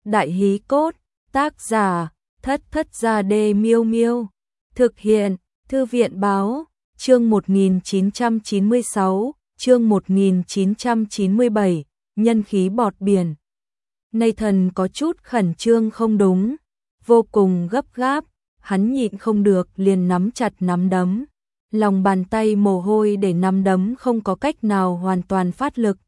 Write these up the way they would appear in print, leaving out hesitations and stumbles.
Đại hí cốt, tác giả, Thất Thất Gia Đê Miêu Miêu. Thực hiện, Thư viện báo, chương 1996, chương 1997, nhân khí bọt biển. Nathan có chút khẩn trương không đúng, vô cùng gấp gáp, hắn nhịn không được liền nắm chặt nắm đấm. Lòng bàn tay mồ hôi để nắm đấm không có cách nào hoàn toàn phát lực.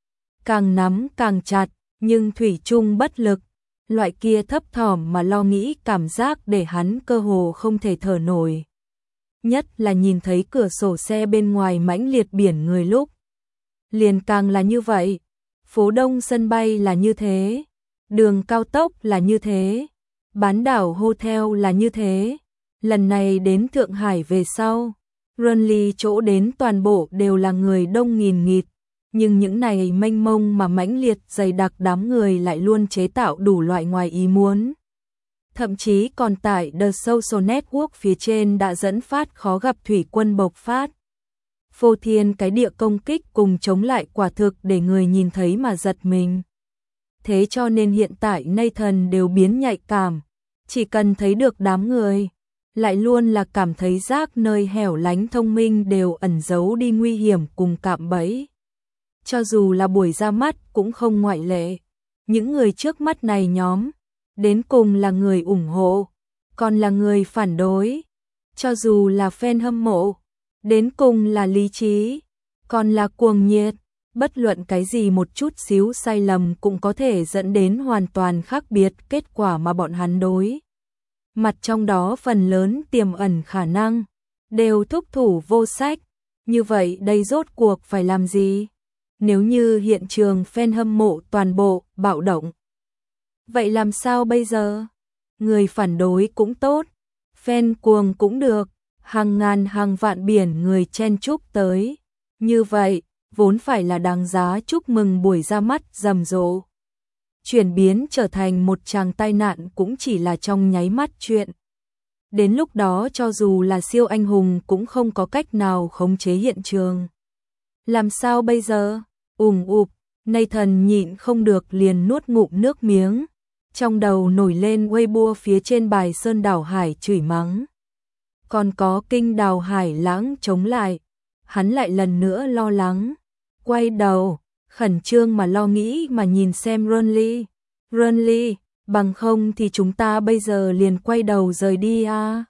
Càng nắm càng chặt, nhưng thủy chung bất lực. Loại kia thấp thỏm mà lo nghĩ cảm giác để hắn cơ hồ không thể thở nổi. Nhất là nhìn thấy cửa sổ xe bên ngoài mãnh liệt biển người lúc. Liền càng là như vậy. Phố Đông sân bay là như thế. Đường cao tốc là như thế. Bán đảo hotel là như thế. Lần này đến Thượng Hải về sau. Runly chỗ đến toàn bộ đều là người đông nghìn nghịt. Nhưng những này mênh mông mà mãnh liệt dày đặc đám người lại luôn chế tạo đủ loại ngoài ý muốn. Thậm chí còn tại The Social Network phía trên đã dẫn phát khó gặp thủy quân bộc phát. Phô thiên cái địa công kích cùng chống lại quả thực để người nhìn thấy mà giật mình. Thế cho nên hiện tại Nathan đều biến nhạy cảm. Chỉ cần thấy được đám người, lại luôn là cảm thấy rác nơi hẻo lánh thông minh đều ẩn giấu đi nguy hiểm cùng cạm bẫy. Cho dù là buổi ra mắt cũng không ngoại lệ. Những người trước mắt này nhóm, đến cùng là người ủng hộ, còn là người phản đối. Cho dù là fan hâm mộ, đến cùng là lý trí, còn là cuồng nhiệt. Bất luận cái gì một chút xíu sai lầm cũng có thể dẫn đến hoàn toàn khác biệt kết quả mà bọn hắn đối mặt trong đó phần lớn tiềm ẩn khả năng, đều thúc thủ vô sách. Như vậy đây rốt cuộc phải làm gì? Nếu như hiện trường fan hâm mộ toàn bộ bạo động, vậy làm sao bây giờ? Người phản đối cũng tốt, fan cuồng cũng được, hàng ngàn hàng vạn biển người chen chúc tới. Như vậy, vốn phải là đáng giá chúc mừng buổi ra mắt rầm rộ. Chuyển biến trở thành một tràng tai nạn cũng chỉ là trong nháy mắt chuyện. Đến lúc đó cho dù là siêu anh hùng cũng không có cách nào khống chế hiện trường. Làm sao bây giờ? Nathan nhịn không được liền nuốt ngụm nước miếng. Trong đầu nổi lên Weibo phía trên bài Sơn Đảo Hải chửi mắng. Còn có Kinh Đào Hải Lãng chống lại. Hắn lại lần nữa lo lắng. Quay đầu, khẩn trương mà lo nghĩ mà nhìn xem Runly. Runly, bằng không thì chúng ta bây giờ liền quay đầu rời đi à?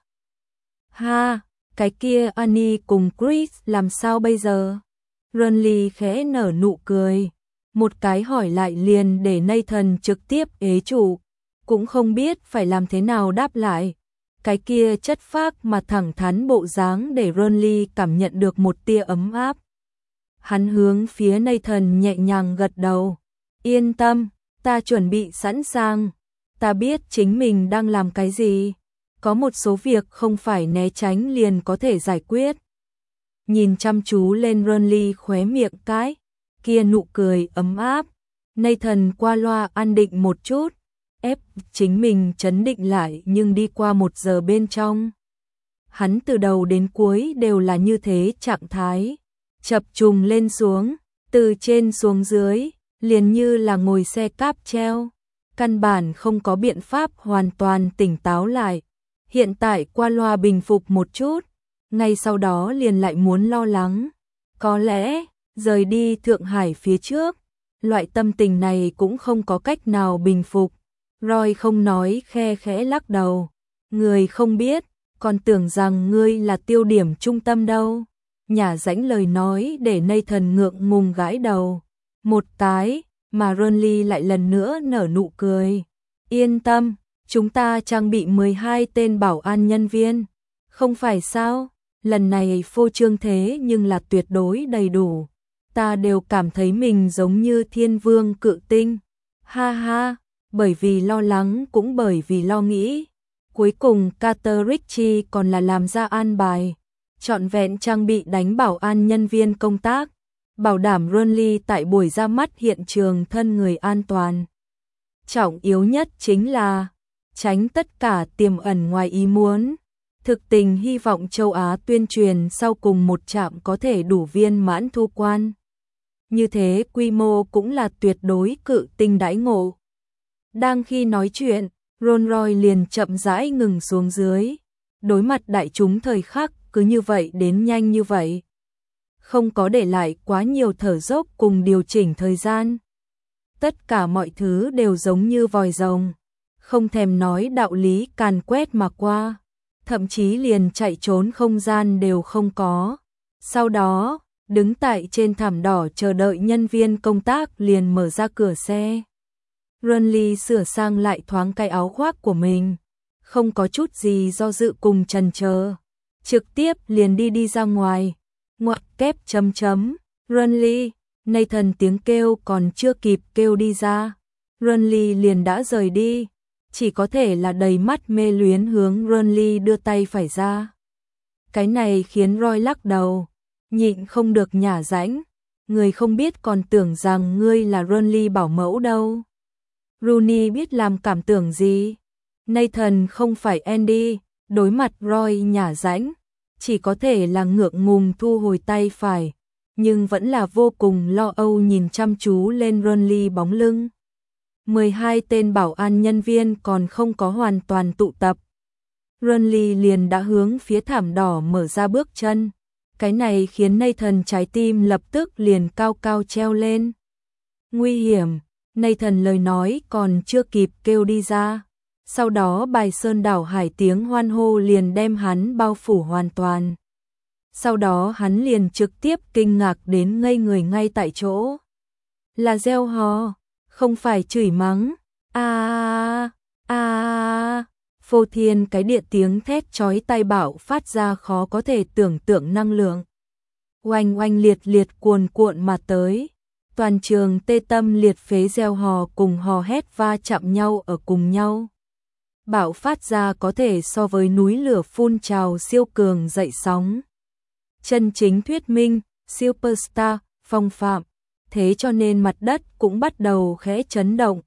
Ha, cái kia Annie cùng Chris làm sao bây giờ? Runly khẽ nở nụ cười. Một cái hỏi lại liền để Nathan trực tiếp ế chủ. Cũng không biết phải làm thế nào đáp lại. Cái kia chất phác mà thẳng thắn bộ dáng để Runly cảm nhận được một tia ấm áp. Hắn hướng phía Nathan nhẹ nhàng gật đầu. Yên tâm, ta chuẩn bị sẵn sàng. Ta biết chính mình đang làm cái gì. Có một số việc không phải né tránh liền có thể giải quyết. Nhìn chăm chú lên Runly khóe miệng cái kia nụ cười ấm áp. Nathan qua loa an định một chút, ép chính mình trấn định lại, nhưng đi qua 1 giờ bên trong. Hắn từ đầu đến cuối đều là như thế trạng thái. Chập trùng lên xuống, từ trên xuống dưới, liền như là ngồi xe cáp treo. Căn bản không có biện pháp hoàn toàn tỉnh táo lại. Hiện tại qua loa bình phục một chút, ngay sau đó liền lại muốn lo lắng. Có lẽ, rời đi Thượng Hải phía trước, loại tâm tình này cũng không có cách nào bình phục. Roy không nói, khe khẽ lắc đầu. Người không biết, còn tưởng rằng ngươi là tiêu điểm trung tâm đâu. Nhả rãnh lời nói để Nathan ngượng ngùng gãi đầu. Một cái, mà Runly lại lần nữa nở nụ cười. Yên tâm, chúng ta trang bị 12 tên bảo an nhân viên. Không phải sao, lần này phô trương thế nhưng là tuyệt đối đầy đủ. Ta đều cảm thấy mình giống như thiên vương cự tinh. Ha ha, bởi vì lo lắng cũng bởi vì lo nghĩ. Cuối cùng Carter Ritchie còn là làm ra an bài. Trọn vẹn trang bị đánh bảo an nhân viên công tác. Bảo đảm Runly tại buổi ra mắt hiện trường thân người an toàn. Trọng yếu nhất chính là tránh tất cả tiềm ẩn ngoài ý muốn. Thực tình hy vọng châu Á tuyên truyền sau cùng một trạm có thể đủ viên mãn thu quan. Như thế quy mô cũng là tuyệt đối cự tinh đãi ngộ. Đang khi nói chuyện, Rolls Royce liền chậm rãi ngừng xuống dưới. Đối mặt đại chúng thời khắc cứ như vậy đến nhanh như vậy. Không có để lại quá nhiều thở dốc cùng điều chỉnh thời gian. Tất cả mọi thứ đều giống như vòi rồng. Không thèm nói đạo lý càn quét mà qua. Thậm chí liền chạy trốn không gian đều không có. Sau đó, đứng tại trên thảm đỏ chờ đợi nhân viên công tác liền mở ra cửa xe. Runly sửa sang lại thoáng cái áo khoác của mình. Không có chút gì do dự cùng chần chờ. Trực tiếp liền đi ra ngoài. Ngoặc kép chấm chấm. Runly, Nathan tiếng kêu còn chưa kịp kêu đi ra. Runly liền đã rời đi. Chỉ có thể là đầy mắt mê luyến hướng Runly đưa tay phải ra. Cái này khiến Roy lắc đầu. Nhịn không được nhả rãnh. Người không biết còn tưởng rằng ngươi là Runly bảo mẫu đâu. Rooney biết làm cảm tưởng gì. Nathan không phải Andy. Đối mặt Roy nhả rãnh. Chỉ có thể là ngượng ngùng thu hồi tay phải. Nhưng vẫn là vô cùng lo âu nhìn chăm chú lên Runly bóng lưng. 12 tên bảo an nhân viên còn không có hoàn toàn tụ tập. Runly liền đã hướng phía thảm đỏ mở ra bước chân. Cái này khiến Nathan trái tim lập tức liền cao cao treo lên. Nguy hiểm, Nathan lời nói còn chưa kịp kêu đi ra. Sau đó bài sơn đảo hải tiếng hoan hô liền đem hắn bao phủ hoàn toàn. Sau đó hắn liền trực tiếp kinh ngạc đến ngây người ngay tại chỗ. Là reo hò, không phải chửi mắng. Phô thiên cái địa tiếng thét chói tai bạo phát ra khó có thể tưởng tượng năng lượng. Oanh oanh liệt liệt cuồn cuộn mà tới. Toàn trường tê tâm liệt phế reo hò cùng hò hét va chạm nhau ở cùng nhau. Bạo phát ra có thể so với núi lửa phun trào siêu cường dậy sóng. Chân chính thuyết minh, superstar, phong phạm. Thế cho nên mặt đất cũng bắt đầu khẽ chấn động.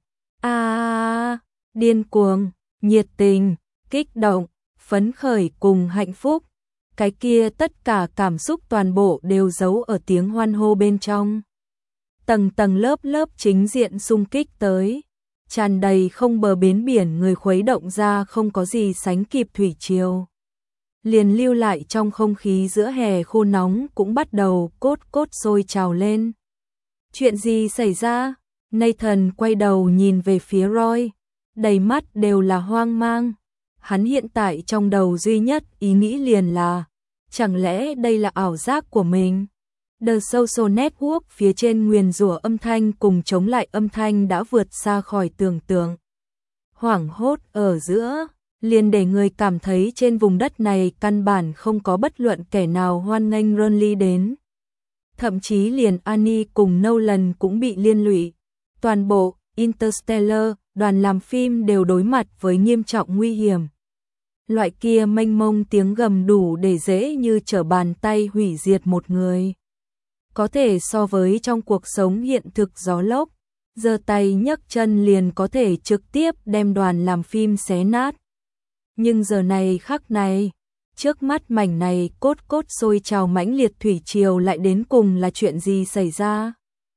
Điên cuồng, nhiệt tình, kích động, phấn khởi cùng hạnh phúc. Cái kia tất cả cảm xúc toàn bộ đều giấu ở tiếng hoan hô bên trong. Tầng tầng lớp lớp chính diện xung kích tới. Tràn đầy không bờ bến biển người khuấy động ra không có gì sánh kịp thủy triều. Liền lưu lại trong không khí giữa hè khô nóng cũng bắt đầu cốt sôi trào lên. Chuyện gì xảy ra? Nathan quay đầu nhìn về phía Roy, đầy mắt đều là hoang mang. Hắn hiện tại trong đầu duy nhất ý nghĩ liền là, chẳng lẽ đây là ảo giác của mình? The Social Network phía trên nguyền rủa âm thanh cùng chống lại âm thanh đã vượt xa khỏi tưởng tượng. Hoảng hốt ở giữa, liền để người cảm thấy trên vùng đất này căn bản không có bất luận kẻ nào hoan nghênh Runly đến. Thậm chí liền Annie cùng Nolan cũng bị liên lụy. Toàn bộ Interstellar, đoàn làm phim đều đối mặt với nghiêm trọng nguy hiểm. Loại kia mênh mông tiếng gầm đủ để dễ như trở bàn tay hủy diệt một người. Có thể so với trong cuộc sống hiện thực gió lốc, giơ tay nhấc chân liền có thể trực tiếp đem đoàn làm phim xé nát. Nhưng giờ này khắc này, trước mắt mảnh này cốt sôi trào mãnh liệt thủy triều lại đến cùng là chuyện gì xảy ra?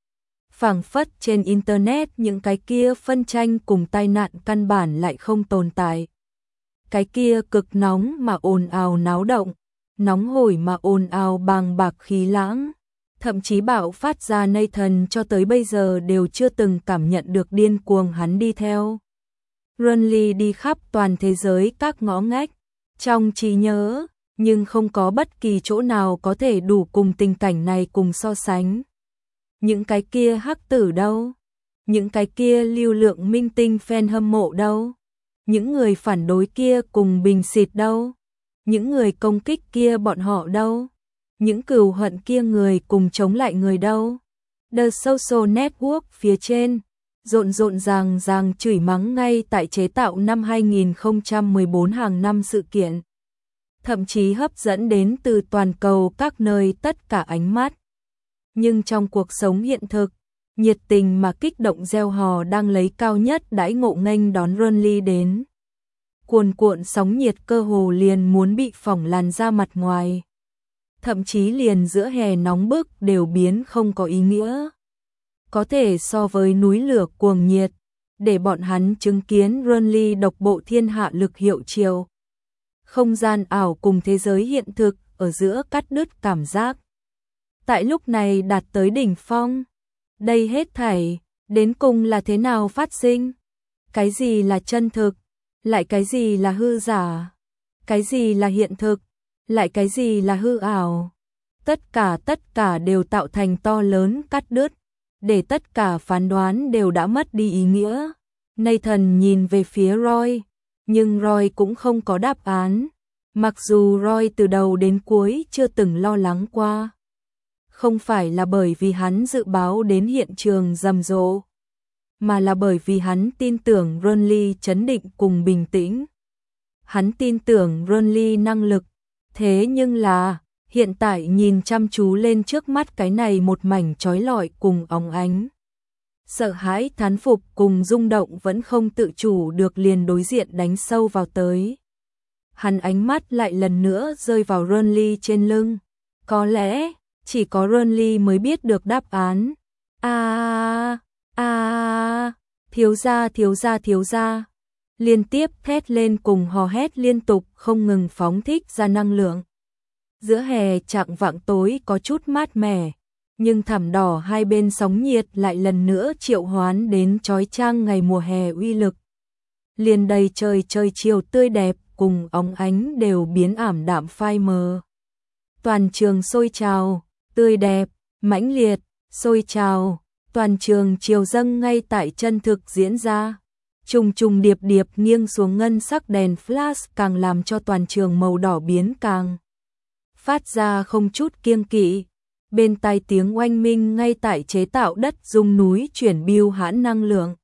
Phảng phất trên internet những cái kia phân tranh cùng tai nạn căn bản lại không tồn tại. Cái kia cực nóng mà ồn ào náo động, nóng hổi mà ồn ào bàng bạc khí lãng, thậm chí bạo phát ra Nathan cho tới bây giờ đều chưa từng cảm nhận được điên cuồng hắn đi theo. Runly đi khắp toàn thế giới các ngõ ngách, trong trí nhớ, nhưng không có bất kỳ chỗ nào có thể đủ cùng tình cảnh này cùng so sánh. Những cái kia hắc tử đâu? Những cái kia lưu lượng minh tinh fan hâm mộ đâu? Những người phản đối kia cùng bình xịt đâu? Những người công kích kia bọn họ đâu? Những cừu hận kia người cùng chống lại người đâu? The Social Network phía trên, rộn ràng chửi mắng ngay tại chế tạo năm 2014 hàng năm sự kiện. Thậm chí hấp dẫn đến từ toàn cầu các nơi tất cả ánh mắt. Nhưng trong cuộc sống hiện thực, nhiệt tình mà kích động reo hò đang lấy cao nhất đãi ngộ nghênh đón Runly đến. Cuồn cuộn sóng nhiệt cơ hồ liền muốn bị phỏng làn ra mặt ngoài. Thậm chí liền giữa hè nóng bức đều biến không có ý nghĩa. Có thể so với núi lửa cuồng nhiệt, để bọn hắn chứng kiến Renly độc bộ thiên hạ lực hiệu chiều. Không gian ảo cùng thế giới hiện thực ở giữa cắt đứt cảm giác. Tại lúc này đạt tới đỉnh phong. Đây hết thảy, đến cùng là thế nào phát sinh? Cái gì là chân thực? Lại cái gì là hư giả? Cái gì là hiện thực? Lại cái gì là hư ảo? Tất cả đều tạo thành to lớn cắt đứt, để tất cả phán đoán đều đã mất đi ý nghĩa. Nathan nhìn về phía Roy, nhưng Roy cũng không có đáp án. Mặc dù Roy từ đầu đến cuối chưa từng lo lắng qua. Không phải là bởi vì hắn dự báo đến hiện trường rầm rộ, mà là bởi vì hắn tin tưởng Renly trấn định cùng bình tĩnh. Hắn tin tưởng Renly năng lực, thế nhưng là, hiện tại nhìn chăm chú lên trước mắt cái này một mảnh chói lọi cùng óng ánh. Sợ hãi, thán phục cùng rung động vẫn không tự chủ được liền đối diện đánh sâu vào tới. Hắn ánh mắt lại lần nữa rơi vào Renly trên lưng. Có lẽ, chỉ có Renly mới biết được đáp án. Thiếu gia. Liên tiếp thét lên cùng hò hét liên tục không ngừng phóng thích ra năng lượng. Giữa hè chạng vạng tối có chút mát mẻ, nhưng thảm đỏ hai bên sóng nhiệt lại lần nữa triệu hoán đến chói chang ngày mùa hè uy lực. Liền đầy trời chiều tươi đẹp cùng óng ánh đều biến ảm đạm phai mờ. Toàn trường sôi trào, tươi đẹp, mãnh liệt, sôi trào, toàn trường chiều dâng ngay tại chân thực diễn ra. Trùng điệp nghiêng xuống ngân sắc đèn flash càng làm cho toàn trường màu đỏ biến càng phát ra không chút kiêng kỵ. Bên tai tiếng oanh minh ngay tại chế tạo đất dung núi chuyển bưu hãn năng lượng.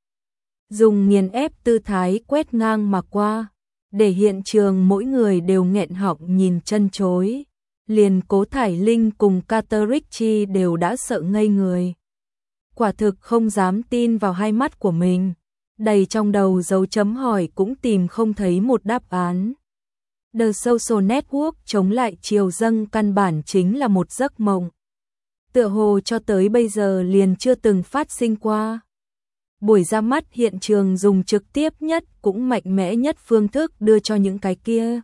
Dùng nghiền ép tư thái quét ngang mà qua, để hiện trường mỗi người đều nghẹn họng nhìn chân chối. Liền Cố Thải Linh cùng Caterici đều đã sợ ngây người. Quả thực không dám tin vào hai mắt của mình. Đầy trong đầu dấu chấm hỏi cũng tìm không thấy một đáp án. The Social Network chống lại chiều dâng căn bản chính là một giấc mộng. Tựa hồ cho tới bây giờ liền chưa từng phát sinh qua. Buổi ra mắt hiện trường dùng trực tiếp nhất cũng mạnh mẽ nhất phương thức đưa cho những cái kia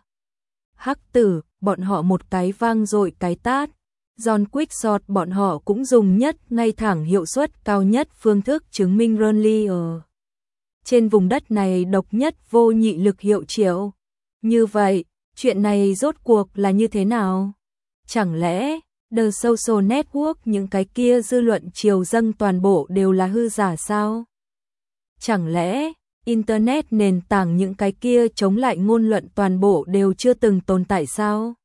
hắc tử, bọn họ một cái vang dội cái tát. John Quickshot bọn họ cũng dùng nhất ngay thẳng hiệu suất cao nhất phương thức chứng minh Renly ở trên vùng đất này độc nhất vô nhị lực hiệu triệu. Như vậy, chuyện này rốt cuộc là như thế nào? Chẳng lẽ The Social Network những cái kia dư luận chiều dâng toàn bộ đều là hư giả sao? Chẳng lẽ Internet nền tảng những cái kia chống lại ngôn luận toàn bộ đều chưa từng tồn tại sao?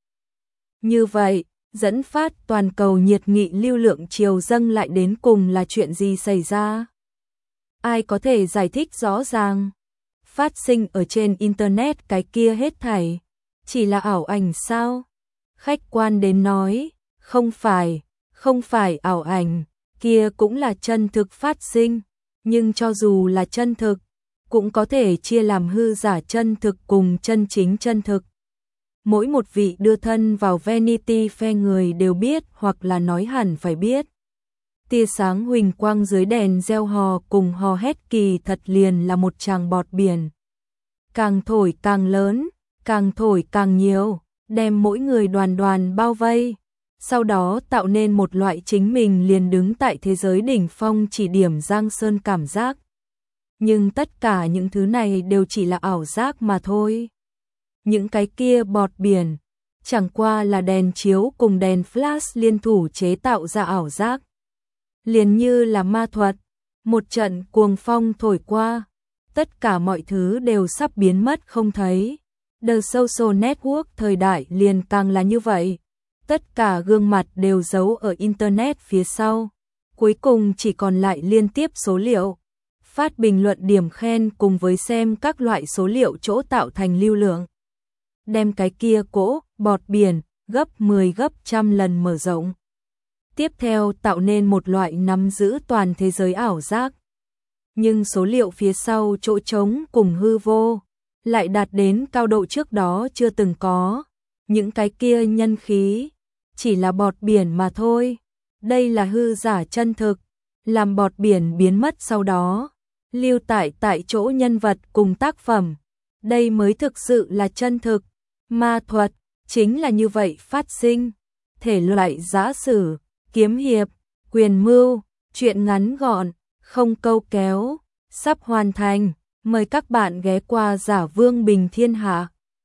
Như vậy, dẫn phát toàn cầu nhiệt nghị lưu lượng chiều dâng lại đến cùng là chuyện gì xảy ra? Ai có thể giải thích rõ ràng? Phát sinh ở trên Internet cái kia hết thảy, chỉ là ảo ảnh sao? Khách quan đến nói, không phải ảo ảnh, kia cũng là chân thực phát sinh. Nhưng cho dù là chân thực, cũng có thể chia làm hư giả chân thực cùng chân chính chân thực. Mỗi một vị đưa thân vào Vanity Fair người đều biết hoặc là nói hẳn phải biết. Tia sáng huỳnh quang dưới đèn gieo hò cùng hò hét kỳ thật liền là một tràng bọt biển. Càng thổi càng lớn, càng thổi càng nhiều, đem mỗi người đoàn bao vây. Sau đó tạo nên một loại chính mình liền đứng tại thế giới đỉnh phong chỉ điểm giang sơn cảm giác. Nhưng tất cả những thứ này đều chỉ là ảo giác mà thôi. Những cái kia bọt biển, chẳng qua là đèn chiếu cùng đèn flash liên thủ chế tạo ra ảo giác. Liền như là ma thuật, một trận cuồng phong thổi qua, tất cả mọi thứ đều sắp biến mất không thấy. The Social Network thời đại liền càng là như vậy. Tất cả gương mặt đều giấu ở Internet phía sau. Cuối cùng chỉ còn lại liên tiếp số liệu. Phát bình luận điểm khen cùng với xem các loại số liệu chỗ tạo thành lưu lượng. Đem cái kia cỗ, bọt biển, gấp 10 gấp trăm lần mở rộng. Tiếp theo tạo nên một loại nắm giữ toàn thế giới ảo giác. Nhưng số liệu phía sau chỗ trống cùng hư vô, lại đạt đến cao độ trước đó chưa từng có. Những cái kia nhân khí, chỉ là bọt biển mà thôi. Đây là hư giả chân thực, làm bọt biển biến mất sau đó. lưu tại chỗ nhân vật cùng tác phẩm. Đây mới thực sự là chân thực. Ma thuật chính là như vậy phát sinh. Thể loại giã sử, kiếm hiệp, quyền mưu, truyện ngắn gọn, không câu kéo, sắp hoàn thành. Mời các bạn ghé qua Giả Vương Bình Thiên Hạ.